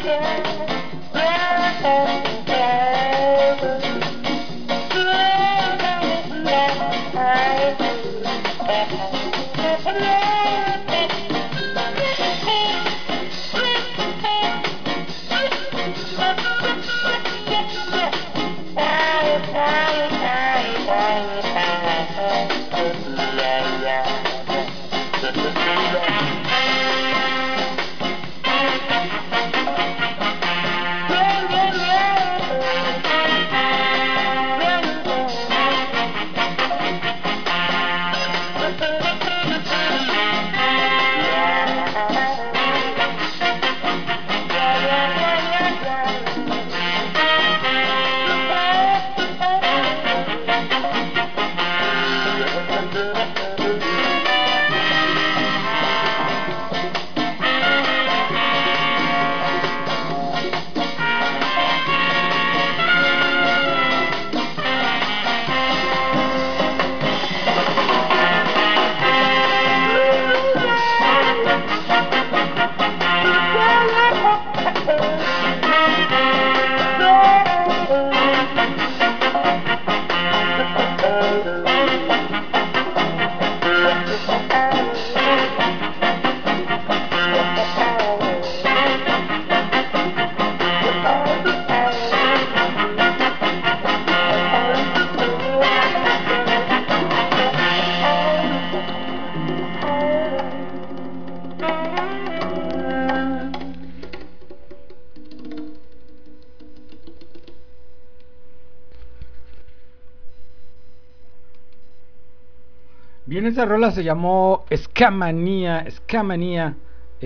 Bien, esa rola se llamó Ska Manía,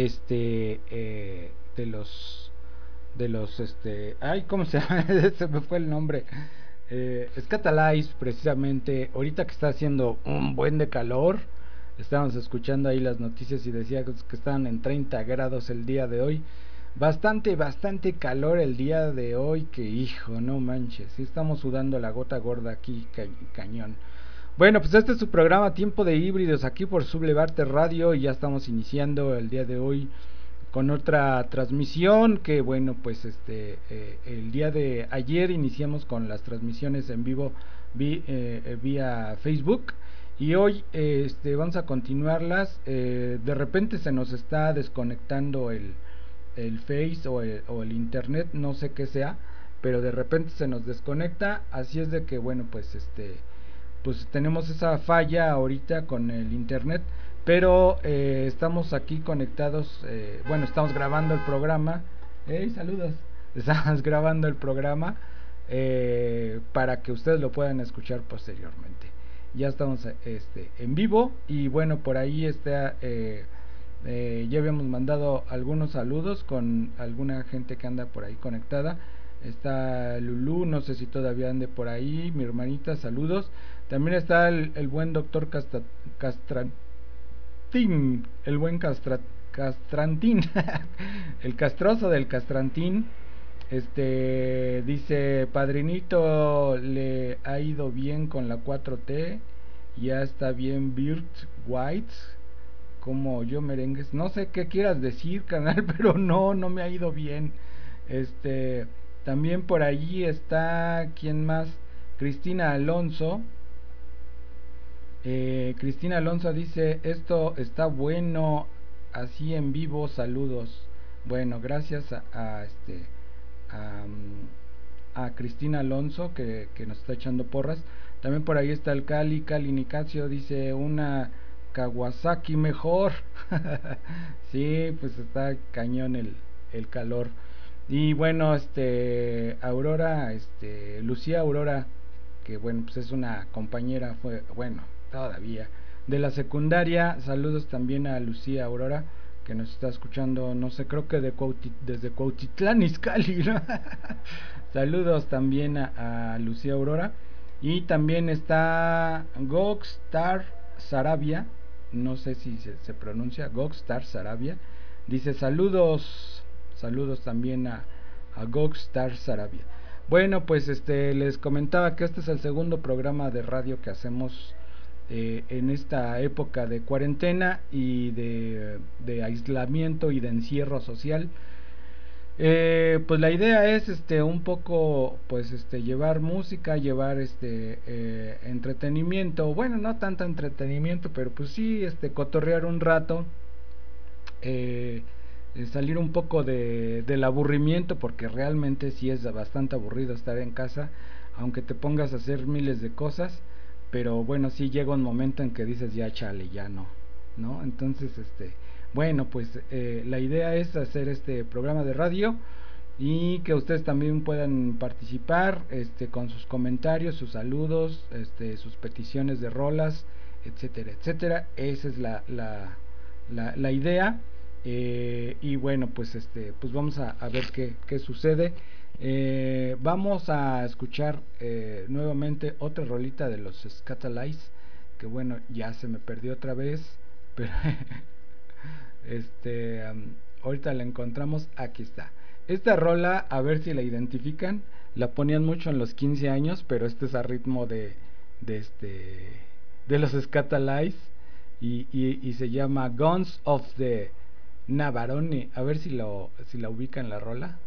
ay, ¿cómo se llama? Se me fue el nombre. Scatalize, precisamente, ahorita que está haciendo un buen de calor, estábamos escuchando ahí las noticias y decía que estaban en 30 grados el día de hoy. Bastante calor el día de hoy, que hijo, no manches, sí estamos sudando la gota gorda aquí, cañón. Bueno, pues este es su programa Tiempo de Híbridos aquí por Sublevarte Radio y ya estamos iniciando el día de hoy con otra transmisión que bueno, pues el día de ayer iniciamos con las transmisiones en vivo vía Facebook y hoy vamos a continuarlas. De repente se nos está desconectando el Face o el Internet, no sé qué sea, pero de repente se nos desconecta, así es de que bueno, pues tenemos esa falla ahorita con el internet, pero estamos aquí conectados, bueno, estamos grabando el programa. Hey, saludos. Estamos grabando el programa para que ustedes lo puedan escuchar posteriormente. Ya estamos en vivo y bueno, por ahí está, ya habíamos mandado algunos saludos con alguna gente que anda por ahí conectada. Está Lulú, no sé si todavía ande por ahí, mi hermanita, saludos. También está el buen doctor Castrantín, el buen Castrantín, el castroso del Castrantín. Dice, padrinito, le ha ido bien con la 4T, ya está bien Birt White, como yo merengues. No sé qué quieras decir, canal, pero no me ha ido bien. Este, también por allí está, ¿quién más? Cristina Alonso. Cristina Alonso dice, esto está bueno, así en vivo, saludos. Bueno, gracias a, a Cristina Alonso que nos está echando porras. También por ahí está el Cali Nicasio, dice una Kawasaki mejor. Sí, pues está cañón el calor. Y bueno, Aurora, Lucía Aurora, que bueno, pues es una compañera, fue, bueno, todavía, de la secundaria. Saludos también a Lucía Aurora, que nos está escuchando, no sé, creo que desde Cuautitlán, Izcalli, ¿no? Saludos también a Lucía Aurora. Y también está Gogstar Sarabia, no sé si se pronuncia Gogstar Sarabia. Dice saludos también a Gogstar Sarabia. Bueno, pues les comentaba que este es el segundo programa de radio que hacemos en esta época de cuarentena y de aislamiento y de encierro social. Pues la idea es un poco pues llevar música, llevar entretenimiento, bueno, no tanto entretenimiento, pero pues sí cotorrear un rato, eh, salir un poco del aburrimiento, porque realmente sí es bastante aburrido estar en casa, aunque te pongas a hacer miles de cosas, pero bueno, sí llega un momento en que dices ya chale, ya no, ¿no? Entonces, bueno, pues la idea es hacer este programa de radio y que ustedes también puedan participar con sus comentarios, sus saludos, sus peticiones de rolas, etcétera, etcétera. Esa es la idea. Y bueno, pues pues vamos a ver qué sucede. Vamos a escuchar nuevamente otra rolita de los Scatalites, que bueno, ya se me perdió otra vez, pero ahorita la encontramos, aquí está. Esta rola, a ver si la identifican, la ponían mucho en los 15 años, pero este es a ritmo de de los Scatalites y se llama Guns of the Navarone. A ver si la ubican la rola.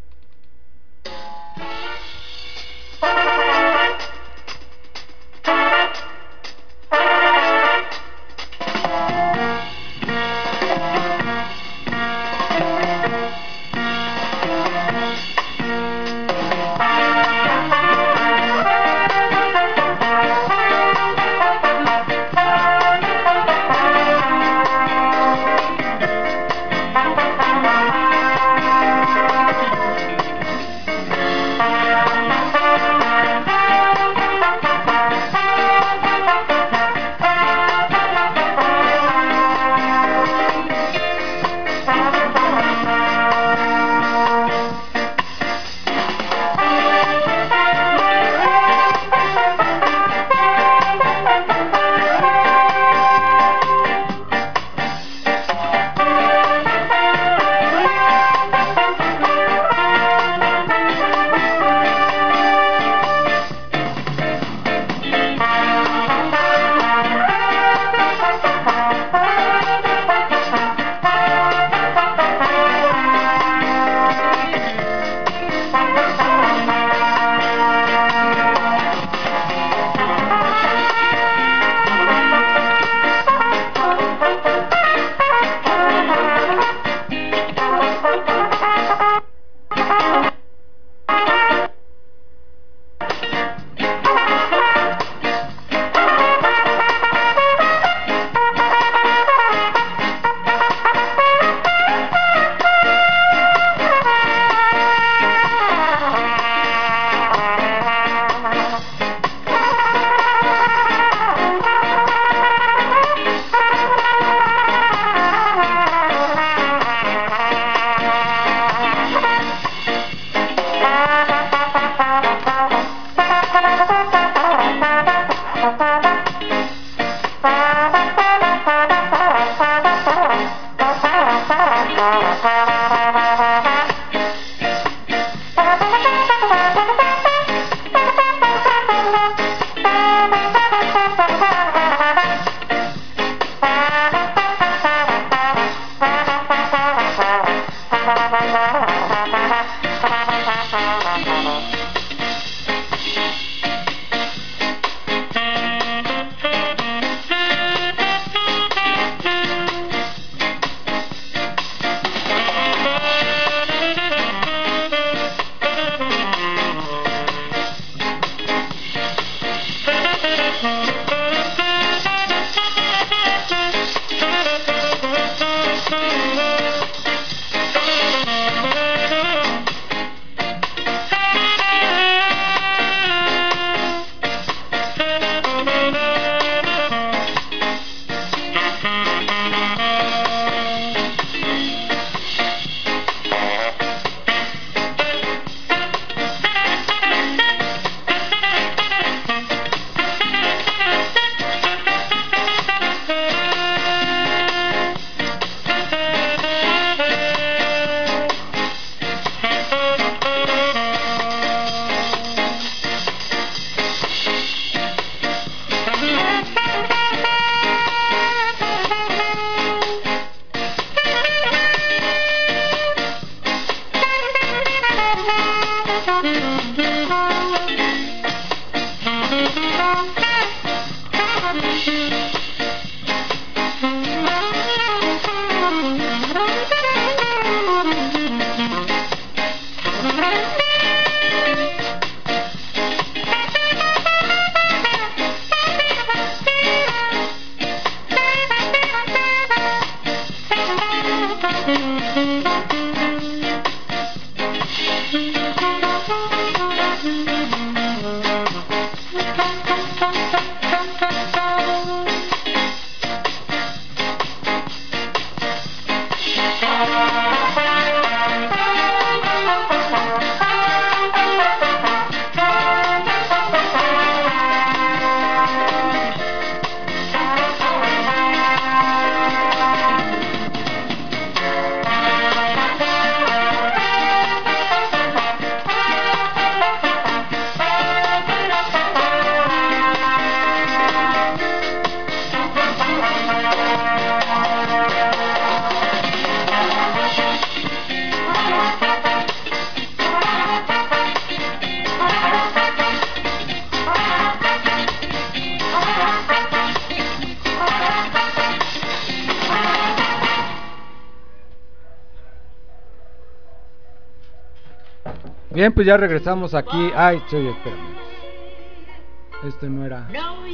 Bien, pues ya regresamos aquí. Ay, sí, espérame. Este no era.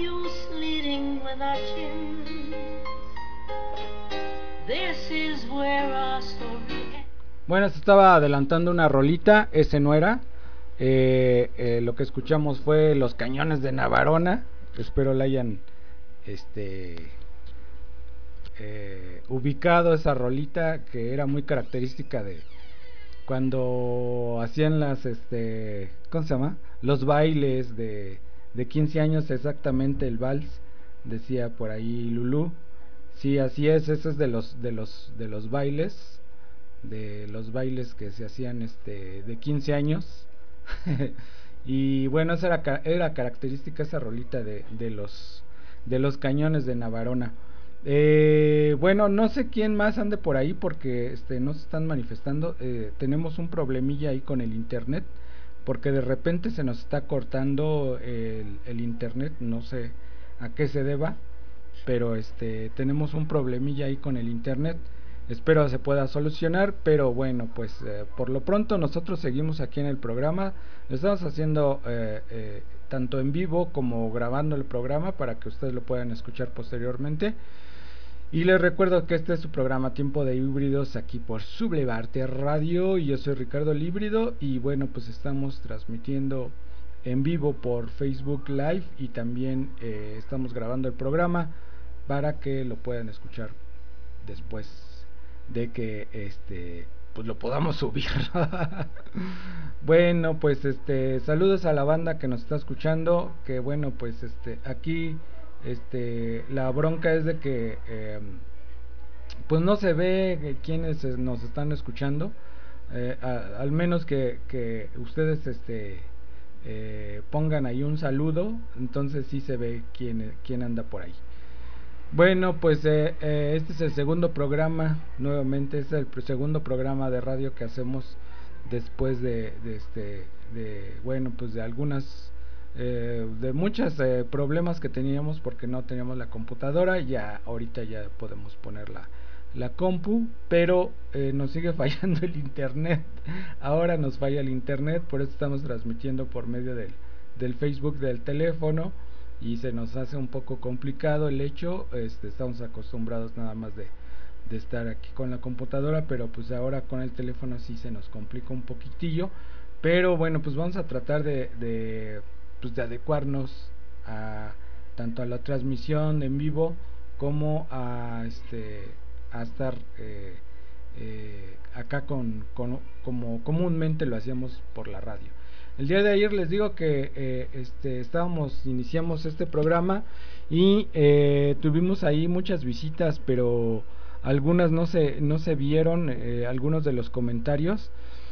Bueno, se estaba adelantando una rolita. Ese no era. Lo que escuchamos fue Los Cañones de Navarona. Espero la hayan este ubicado, esa rolita que era muy característica de cuando hacían las ¿cómo se llama? Los bailes de 15 años, exactamente el vals, decía por ahí Lulú. Sí, así es, ese es de los bailes que se hacían de 15 años. Y bueno, esa era característica esa rolita de los cañones de Navarona. Bueno, no sé quién más ande por ahí porque no se están manifestando. Tenemos un problemilla ahí con el internet porque de repente se nos está cortando el internet. No sé a qué se deba, pero tenemos un problemilla ahí con el internet. Espero se pueda solucionar, pero bueno, pues por lo pronto nosotros seguimos aquí en el programa. Lo estamos haciendo tanto en vivo como grabando el programa para que ustedes lo puedan escuchar posteriormente. Y les recuerdo que este es su programa Tiempo de Híbridos aquí por Sublevarte Radio. Y yo soy Ricardo el Híbrido. Y bueno, pues estamos transmitiendo en vivo por Facebook Live. Y también estamos grabando el programa para que lo puedan escuchar después de que pues lo podamos subir. Bueno, pues saludos a la banda que nos está escuchando. Que bueno, pues aquí la bronca es de que pues no se ve quienes nos están escuchando. Al menos que ustedes pongan ahí un saludo, entonces sí se ve quién anda por ahí. Bueno, pues este es el segundo programa, nuevamente es el segundo programa de radio que hacemos después bueno, pues de algunas, de muchos problemas que teníamos porque no teníamos la computadora. Ya ahorita ya podemos poner la compu, pero nos sigue fallando el internet. Ahora nos falla el internet, por eso estamos transmitiendo por medio del Facebook del teléfono y se nos hace un poco complicado el hecho. Estamos acostumbrados nada más de estar aquí con la computadora, pero pues ahora con el teléfono sí se nos complica un poquitillo. Pero bueno, pues vamos a tratar pues de adecuarnos a tanto a la transmisión en vivo como a estar acá como comúnmente lo hacíamos por la radio. El día de ayer les digo que iniciamos este programa y tuvimos ahí muchas visitas, pero algunas no se vieron, algunos de los comentarios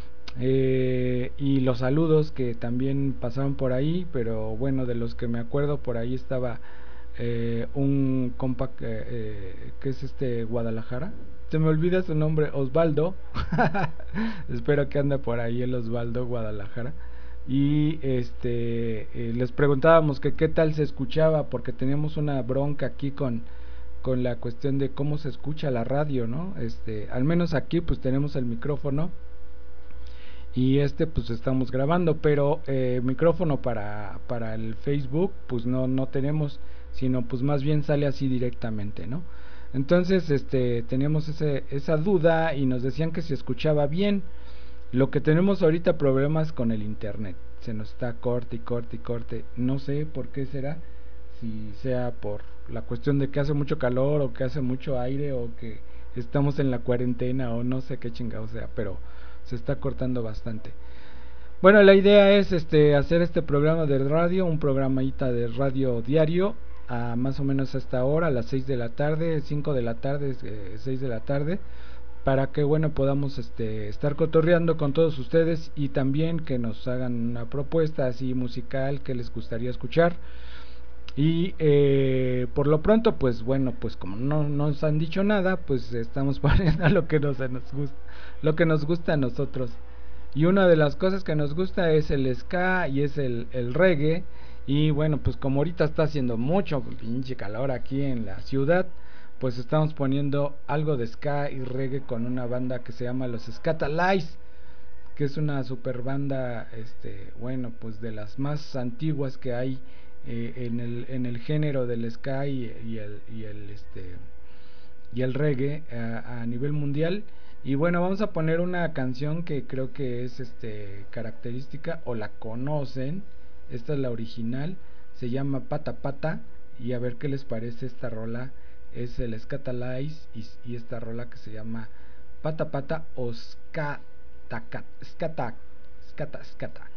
y los saludos que también pasaron por ahí, pero bueno, de los que me acuerdo por ahí estaba un compa que es Guadalajara. Se me olvida su nombre, Osvaldo. Espero que anda por ahí el Osvaldo Guadalajara. Y les preguntábamos que qué tal se escuchaba, porque teníamos una bronca aquí con la cuestión de cómo se escucha la radio, ¿no? Al menos aquí pues tenemos el micrófono y pues estamos grabando, pero micrófono para el Facebook pues no tenemos, sino pues más bien sale así directamente, ¿no? Entonces teníamos esa duda y nos decían que se escuchaba bien. Lo que tenemos ahorita problemas con el internet, se nos está corte y corte y corte, no sé por qué será, si sea por la cuestión de que hace mucho calor o que hace mucho aire o que estamos en la cuarentena o no sé qué chingado sea, pero se está cortando bastante. Bueno, la idea es hacer este programa de radio, un programita de radio diario, a más o menos a esta hora, a las 6 de la tarde, 5 de la tarde, 6 de la tarde, para que bueno podamos estar cotorreando con todos ustedes y también que nos hagan una propuesta así musical que les gustaría escuchar. Y por lo pronto pues bueno, pues como no nos han dicho nada, pues estamos poniendo lo que nos gusta a nosotros. Y una de las cosas que nos gusta es el ska y es el reggae. Y bueno, pues como ahorita está haciendo mucho pinche calor aquí en la ciudad, pues estamos poniendo algo de ska y reggae con una banda que se llama los Scatalites, que es una super banda, bueno, pues de las más antiguas que hay en el género del ska y el reggae a nivel mundial. Y bueno, vamos a poner una canción que creo que es característica o la conocen. Esta es la original, se llama Pata Pata. Y a ver qué les parece esta rola. Es el Scatalize y esta rola que se llama Pata Pata o Scata Scata Scata Scata.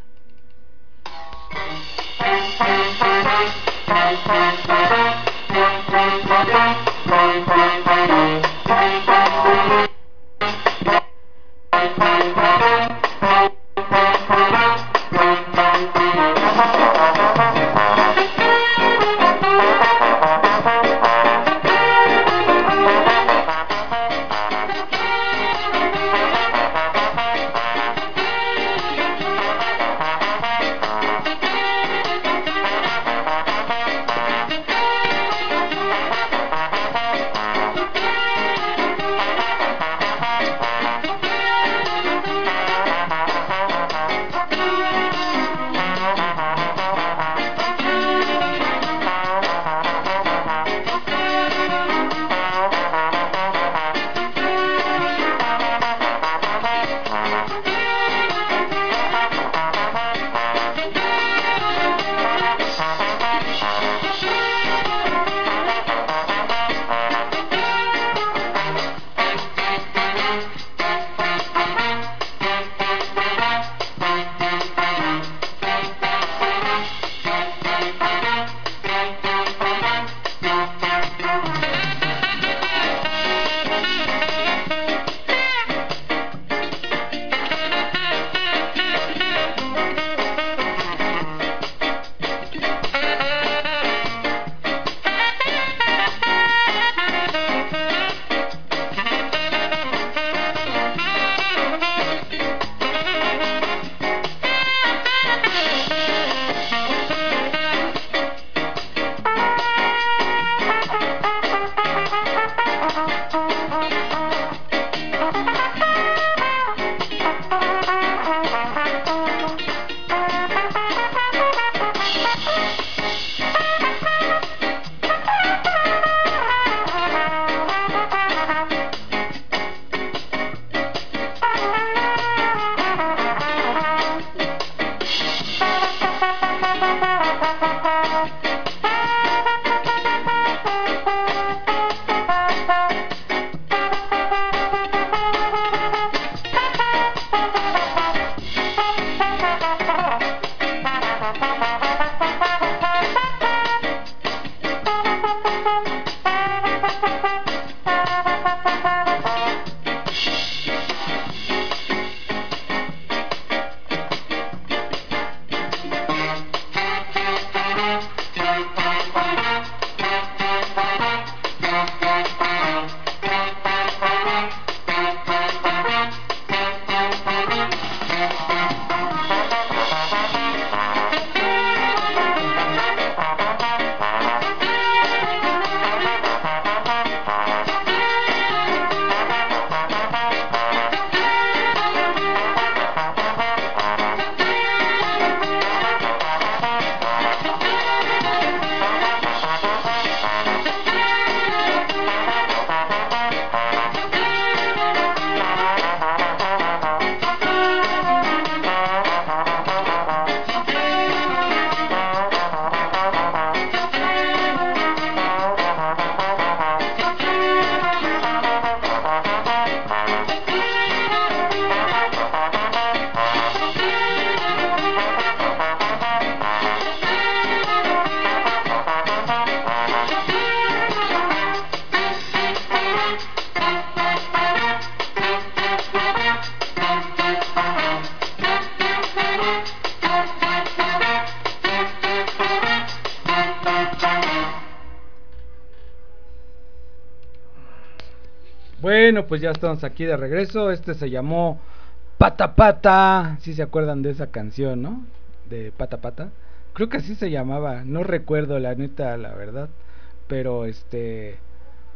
Bueno, pues ya estamos aquí de regreso. Este se llamó Pata Pata. Si se acuerdan de esa canción, ¿no? De Pata Pata. Creo que así se llamaba. No recuerdo la neta, la verdad. Pero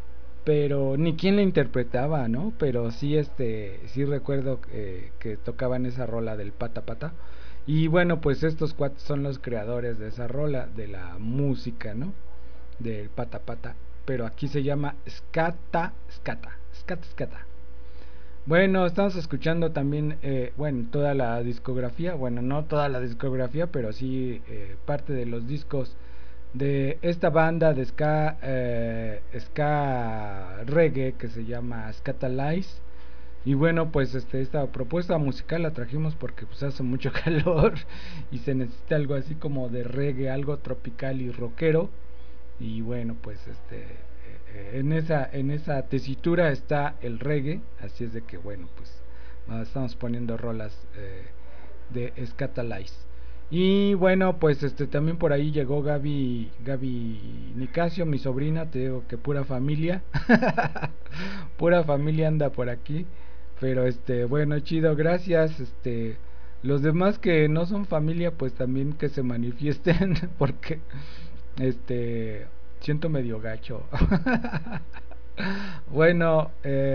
pero ni quién la interpretaba, ¿no? Pero sí, sí recuerdo que tocaban esa rola del pata pata. Y bueno, pues estos cuates son los creadores de esa rola, de la música, ¿no? Del pata pata. Pero aquí se llama Skata Skata. Skata Skata. Bueno, estamos escuchando también, bueno, toda la discografía, bueno, no toda la discografía, pero sí parte de los discos de esta banda de ska reggae que se llama Scatalize. Y bueno, pues esta propuesta musical la trajimos porque pues hace mucho calor y se necesita algo así como de reggae, algo tropical y rockero. Y bueno, pues en esa tesitura está el reggae, así es de que bueno, pues estamos poniendo rolas de Scatalize. Y bueno, pues también por ahí llegó Gaby Nicasio, mi sobrina, te digo que pura familia. Pura familia anda por aquí. Pero bueno, chido, gracias. Los demás que no son familia, pues también que se manifiesten porque este siento medio gacho. Bueno,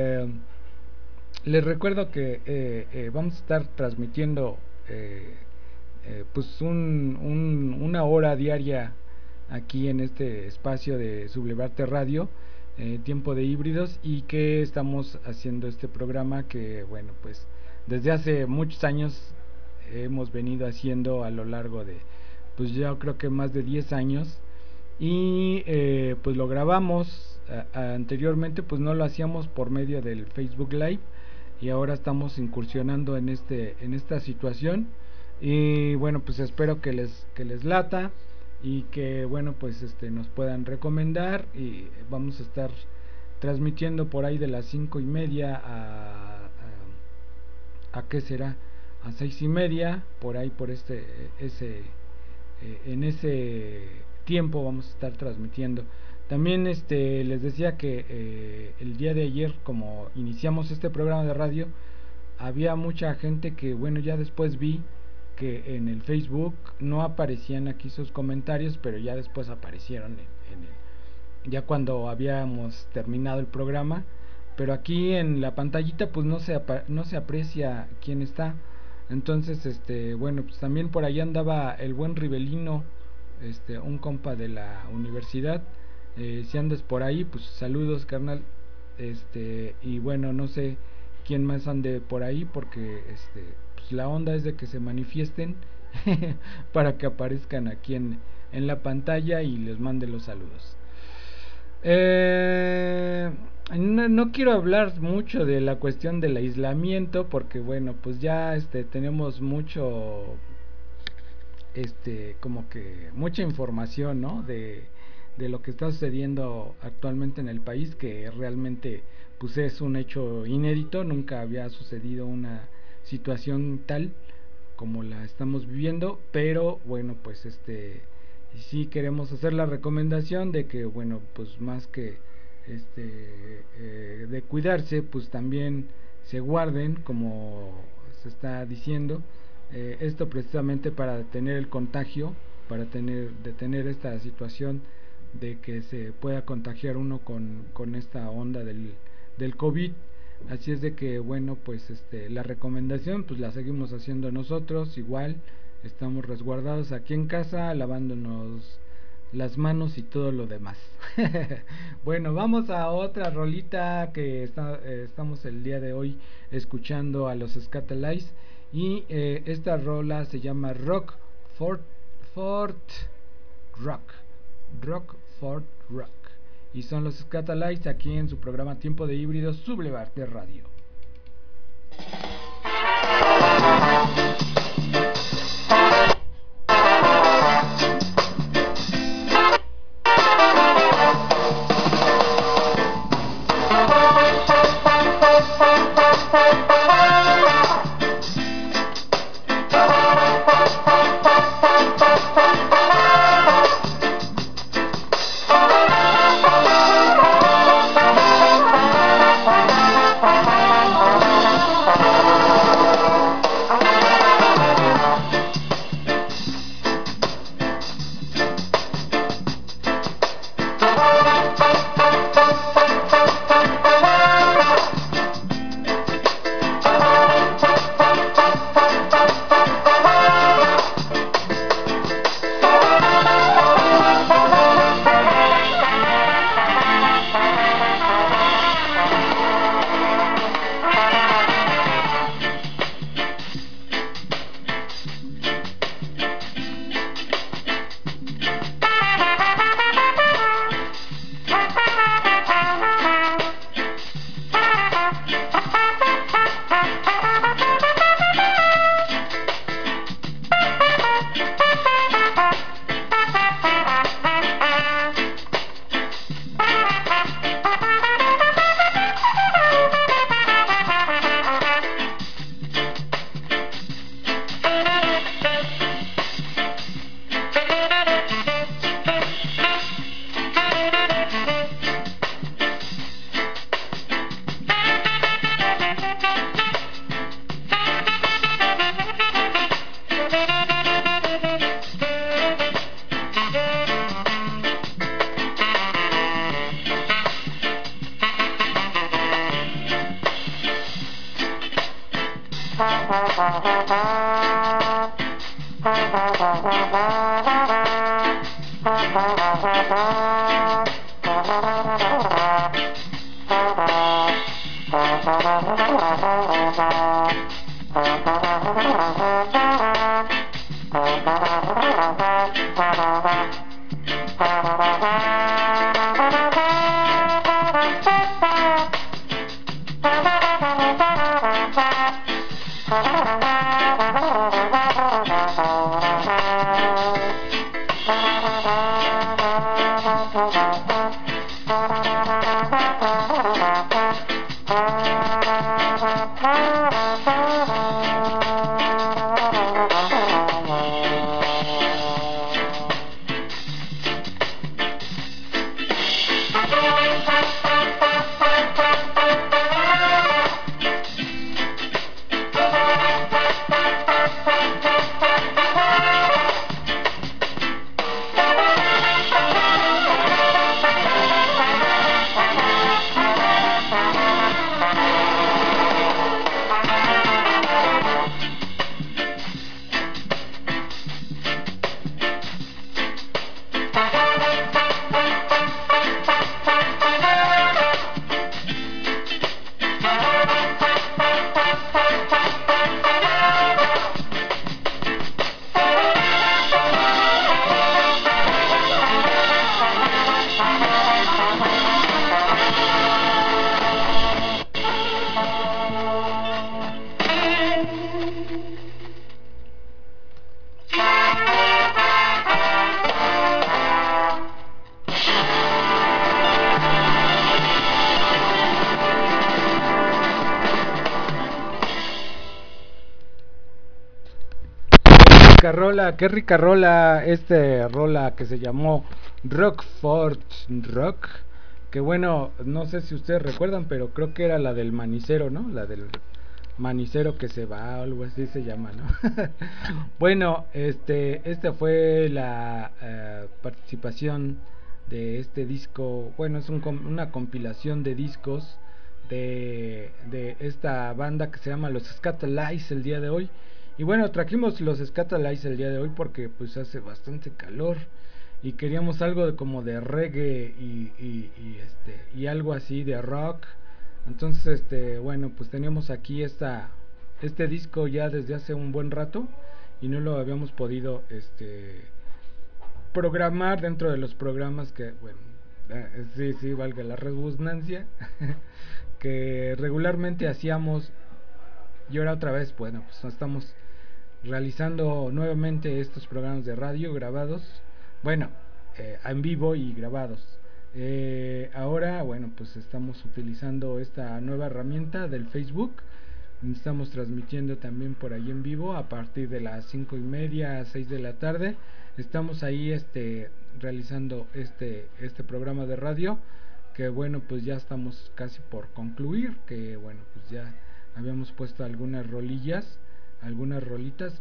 les recuerdo que vamos a estar transmitiendo pues una hora diaria aquí en este espacio de Sublevarte Radio, tiempo de híbridos, y que estamos haciendo este programa que bueno, pues desde hace muchos años hemos venido haciendo a lo largo de, pues yo creo que más de 10 años. Y pues lo grabamos anteriormente, pues no lo hacíamos por medio del Facebook Live, y ahora estamos incursionando en esta situación. Y bueno, pues espero que les lata, y que bueno, pues nos puedan recomendar, y vamos a estar transmitiendo por ahí de las 5:30 a qué será, a 6:30, por ahí, por en ese tiempo vamos a estar transmitiendo. También les decía que el día de ayer, como iniciamos este programa de radio, había mucha gente que bueno, ya después vi que en el Facebook no aparecían aquí sus comentarios, pero ya después aparecieron ya cuando habíamos terminado el programa. Pero aquí en la pantallita pues no se aprecia quién está. Entonces bueno, pues también por ahí andaba el buen Rivelino, un compa de la universidad. Si andas por ahí, pues saludos, carnal. Y bueno, no sé quién más ande por ahí, porque pues la onda es de que se manifiesten para que aparezcan aquí en la pantalla y les mande los saludos. No quiero hablar mucho de la cuestión del aislamiento, porque bueno, pues ya tenemos mucho, como que mucha información, ¿no? De lo que está sucediendo actualmente en el país, que realmente pues es un hecho inédito. Nunca había sucedido una situación tal como la estamos viviendo. Pero bueno, pues sí queremos hacer la recomendación de que bueno, pues más que de cuidarse, pues también se guarden, como se está diciendo. Esto precisamente para detener el contagio, para detener esta situación de que se pueda contagiar uno con esta onda del COVID. Así es de que bueno, pues la recomendación pues la seguimos haciendo nosotros igual. Estamos resguardados aquí en casa, lavándonos las manos y todo lo demás. Bueno, vamos a otra rolita que estamos el día de hoy escuchando a los Scatalize. Y esta rola se llama Rock Fort Rock. Rock Fort Rock. Y son los Scatalize aquí en su programa Tiempo de Híbridos, Sublevarte Radio. Qué rica rola, rola que se llamó Rockford Rock, que bueno, no sé si ustedes recuerdan, pero creo que era la del manicero, ¿no? La del manicero que se va, o algo así se llama, ¿no? Bueno, esta fue la participación de este disco, bueno, es una compilación de discos de esta banda que se llama Los Scatalites el día de hoy. Y bueno, trajimos los Scatalites el día de hoy porque pues hace bastante calor y queríamos algo como de reggae y algo así de rock. Entonces, bueno, pues teníamos aquí este disco ya desde hace un buen rato y no lo habíamos podido programar dentro de los programas que, bueno, sí, sí, valga la redundancia, que regularmente hacíamos. Y ahora otra vez, bueno, pues estamos realizando nuevamente estos programas de radio grabados, bueno, en vivo y grabados. Ahora, bueno, pues estamos utilizando esta nueva herramienta del Facebook. Estamos transmitiendo también por ahí en vivo a partir de las 5:30 a 6 de la tarde. Estamos ahí realizando este programa de radio que bueno, pues ya estamos casi por concluir, que bueno, pues ya habíamos puesto algunas rolillas, algunas rolitas.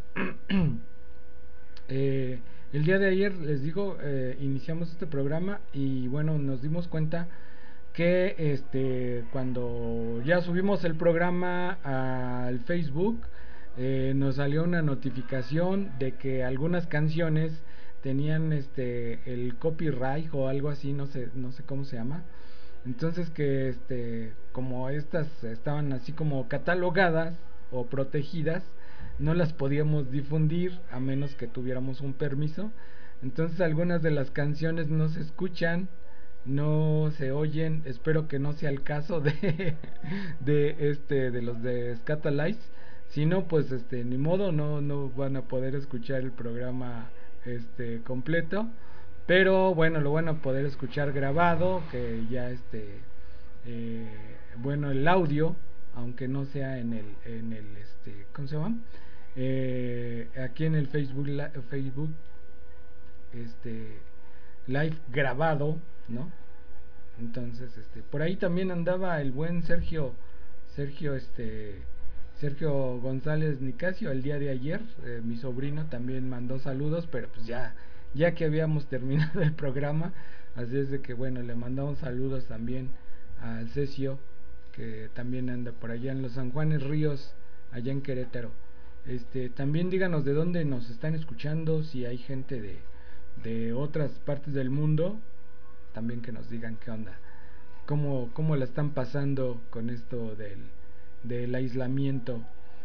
El día de ayer, les digo, iniciamos este programa y bueno, nos dimos cuenta que cuando ya subimos el programa al Facebook, nos salió una notificación de que algunas canciones tenían el copyright o algo así, no sé cómo se llama. Entonces que como estas estaban así como catalogadas o protegidas, no las podíamos difundir a menos que tuviéramos un permiso. Entonces algunas de las canciones no se escuchan, no se oyen. Espero que no sea el caso de los de Scatalites. Si no, pues ni modo, no van a poder escuchar el programa completo. Pero bueno, lo van a poder escuchar grabado, que ya eh, bueno, el audio, aunque no sea en el ¿cómo se llama? Aquí en el Facebook este live grabado, ¿no? Entonces, por ahí también andaba el buen Sergio Sergio González Nicasio el día de ayer. Mi sobrino también mandó saludos, pero pues ya que habíamos terminado el programa, así es de que bueno, le mandamos saludos también al Cesio, que también anda por allá en los San Juanes Ríos, allá en Querétaro. También díganos de dónde nos están escuchando, si hay gente de otras partes del mundo, también que nos digan qué onda, cómo la están pasando con esto del aislamiento.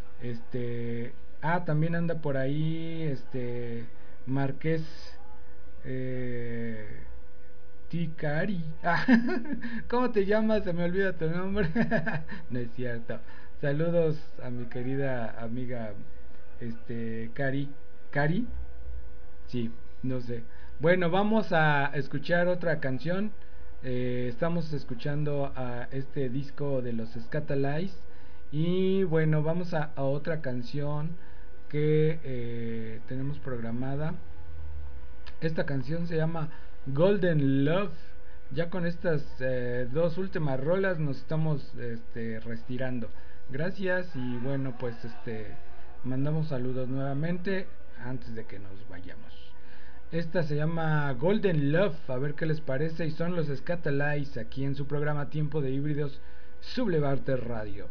También anda por ahí, Marqués, eh, Ticari. ¿Cómo te llamas? Se me olvida tu nombre. No es cierto. Saludos a mi querida amiga, Cari. ¿Cari? Sí, no sé. Bueno, vamos a escuchar otra canción. Estamos escuchando a este disco de los Scatalies. Y bueno, vamos a otra canción que tenemos programada. Esta canción se llama Golden Love. Ya con estas dos últimas rolas nos estamos retirando. Gracias y bueno, pues mandamos saludos nuevamente antes de que nos vayamos. Esta se llama Golden Love, a ver qué les parece, y son los Scatalies aquí en su programa Tiempo de Híbridos Sublevarte Radio.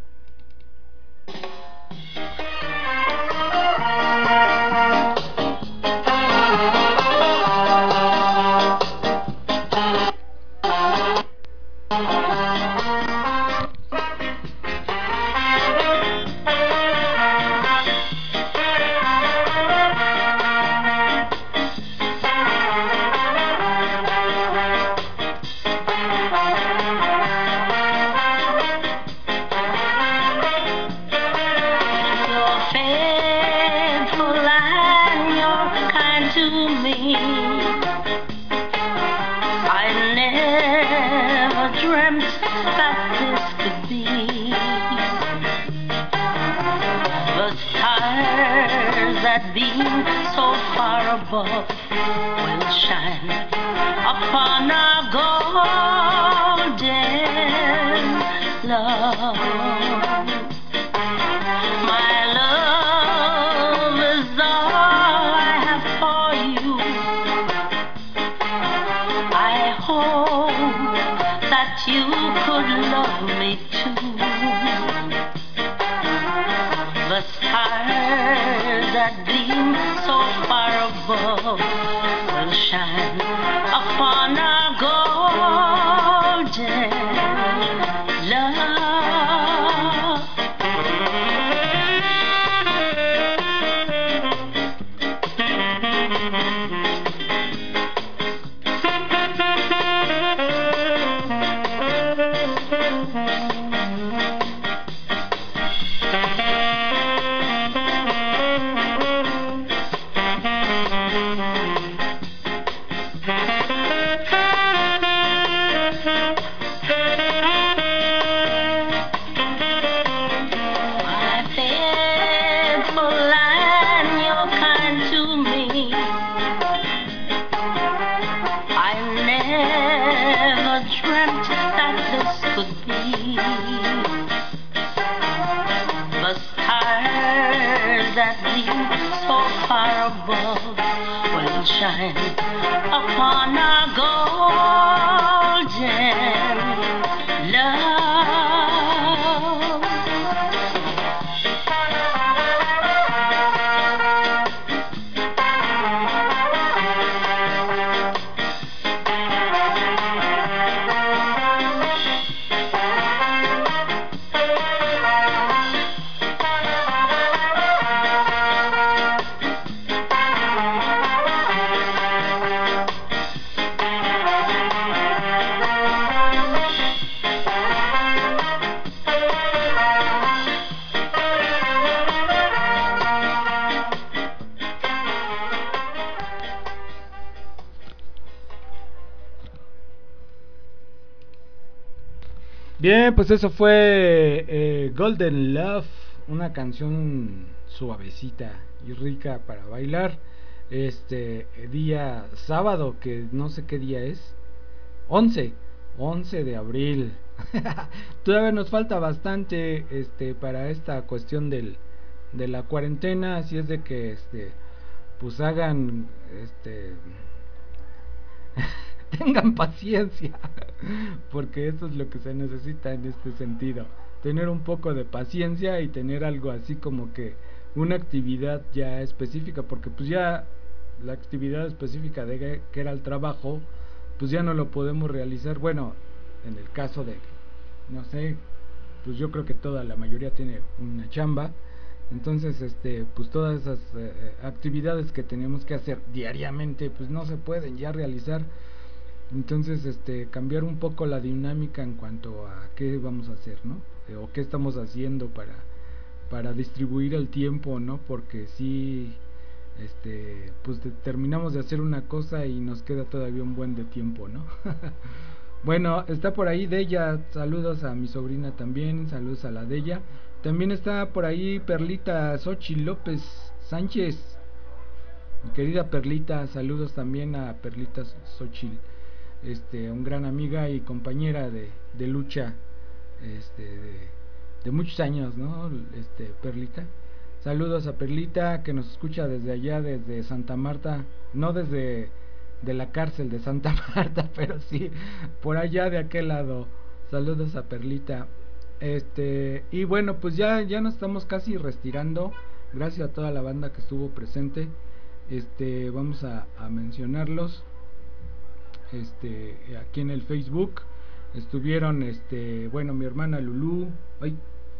Bien, pues eso fue Golden Love, una canción suavecita y rica para bailar. Día sábado, que no sé qué día es, 11 de abril. Todavía nos falta bastante para esta cuestión de la cuarentena, así es de que pues hagan tengan paciencia, porque eso es lo que se necesita en este sentido, tener un poco de paciencia y tener algo así como que una actividad ya específica, porque pues ya la actividad específica de que era el trabajo, pues ya no lo podemos realizar. Bueno, en el caso de, no sé, pues yo creo que toda la mayoría tiene una chamba. Entonces, pues todas esas actividades que teníamos que hacer diariamente, pues no se pueden ya realizar. Entonces, cambiar un poco la dinámica en cuanto a qué vamos a hacer, ¿no? O qué estamos haciendo para distribuir el tiempo, ¿no? Porque sí, pues terminamos de hacer una cosa y nos queda todavía un buen de tiempo, ¿no? Bueno, está por ahí Della, saludos a mi sobrina también, saludos a la Della. También está por ahí Perlita Xochitl López Sánchez, mi querida Perlita, saludos también a Perlita Xochitl, un gran amiga y compañera de lucha, de muchos años, ¿no? Perlita. Saludos a Perlita que nos escucha desde allá, desde Santa Marta, no desde de la cárcel de Santa Marta, pero sí por allá de aquel lado. Saludos a Perlita. Y bueno, pues ya nos estamos casi retirando. Gracias a toda la banda que estuvo presente. Vamos a mencionarlos. Aquí en el Facebook estuvieron, bueno, mi hermana Lulú. Ay,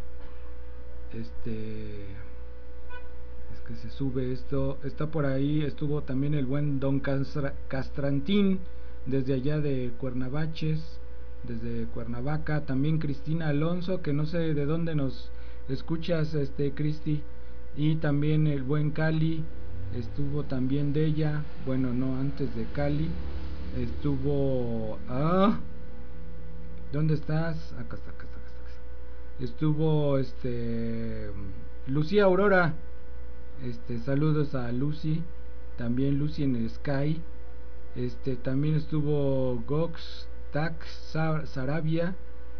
es que se sube esto. Está por ahí, estuvo también el buen Don Castrantín, desde allá de Cuernavaches, desde Cuernavaca. También Cristina Alonso, que no sé de dónde nos escuchas, Cristi. Y también el buen Cali, estuvo también de ella. Bueno, no, antes de Cali. Estuvo. ¿Dónde estás? Acá está, acá está, acá está. Acá está. Estuvo Lucía Aurora. Saludos a Lucy, también Lucy en el Sky. También estuvo Gox, Tax, Sarabia,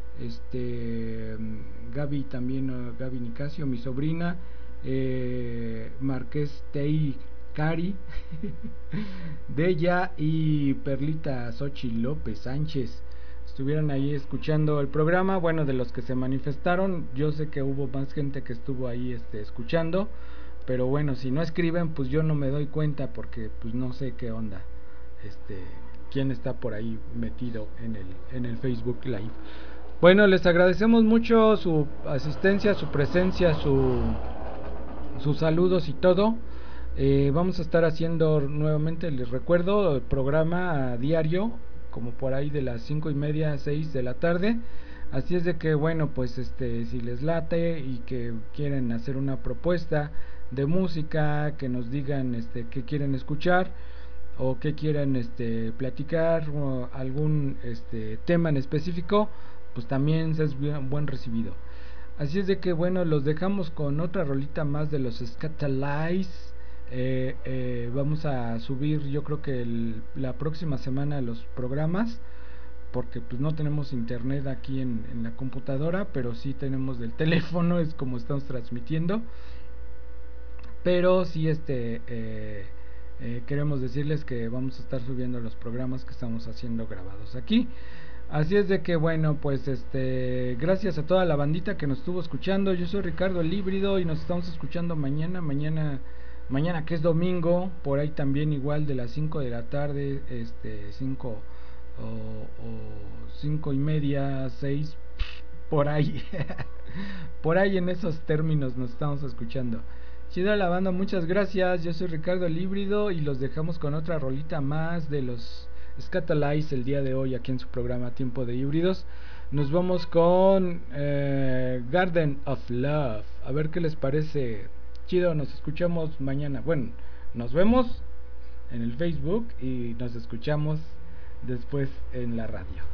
Gaby también, Gaby Nicasio, mi sobrina, Marqués Tei Cari, Della y Perlita Xochitl López Sánchez. Estuvieron ahí escuchando el programa, bueno, de los que se manifestaron, yo sé que hubo más gente que estuvo ahí escuchando, pero bueno, si no escriben, pues yo no me doy cuenta porque pues no sé qué onda. Este, quién está por ahí metido en el Facebook Live. Bueno, les agradecemos mucho su asistencia, su presencia, sus saludos y todo. Vamos a estar haciendo nuevamente, les recuerdo, el programa a diario, como por ahí de las 5:30, 6 de la tarde. Así es de que, bueno, pues si les late y que quieren hacer una propuesta de música, que nos digan qué quieren escuchar o qué quieren platicar, o algún tema en específico, pues también es bien, buen recibido. Así es de que bueno, los dejamos con otra rolita más de los Scatalize. Vamos a subir yo creo que la próxima semana los programas, porque pues no tenemos internet aquí en la computadora, pero sí tenemos del teléfono, es como estamos transmitiendo. Pero sí queremos decirles que vamos a estar subiendo los programas que estamos haciendo grabados aquí. Así es de que bueno, pues gracias a toda la bandita que nos estuvo escuchando. Yo soy Ricardo el Híbrido y nos estamos escuchando mañana que es domingo, por ahí también igual de las 5 de la tarde, 5 o 5:30, 6 por ahí. Por ahí en esos términos nos estamos escuchando. Chida la banda, muchas gracias. Yo soy Ricardo el Híbrido y los dejamos con otra rolita más de los Scatalize el día de hoy aquí en su programa Tiempo de Híbridos. Nos vamos con Garden of Love. A ver qué les parece. Chido, nos escuchamos mañana. Bueno, nos vemos en el Facebook y nos escuchamos después en la radio.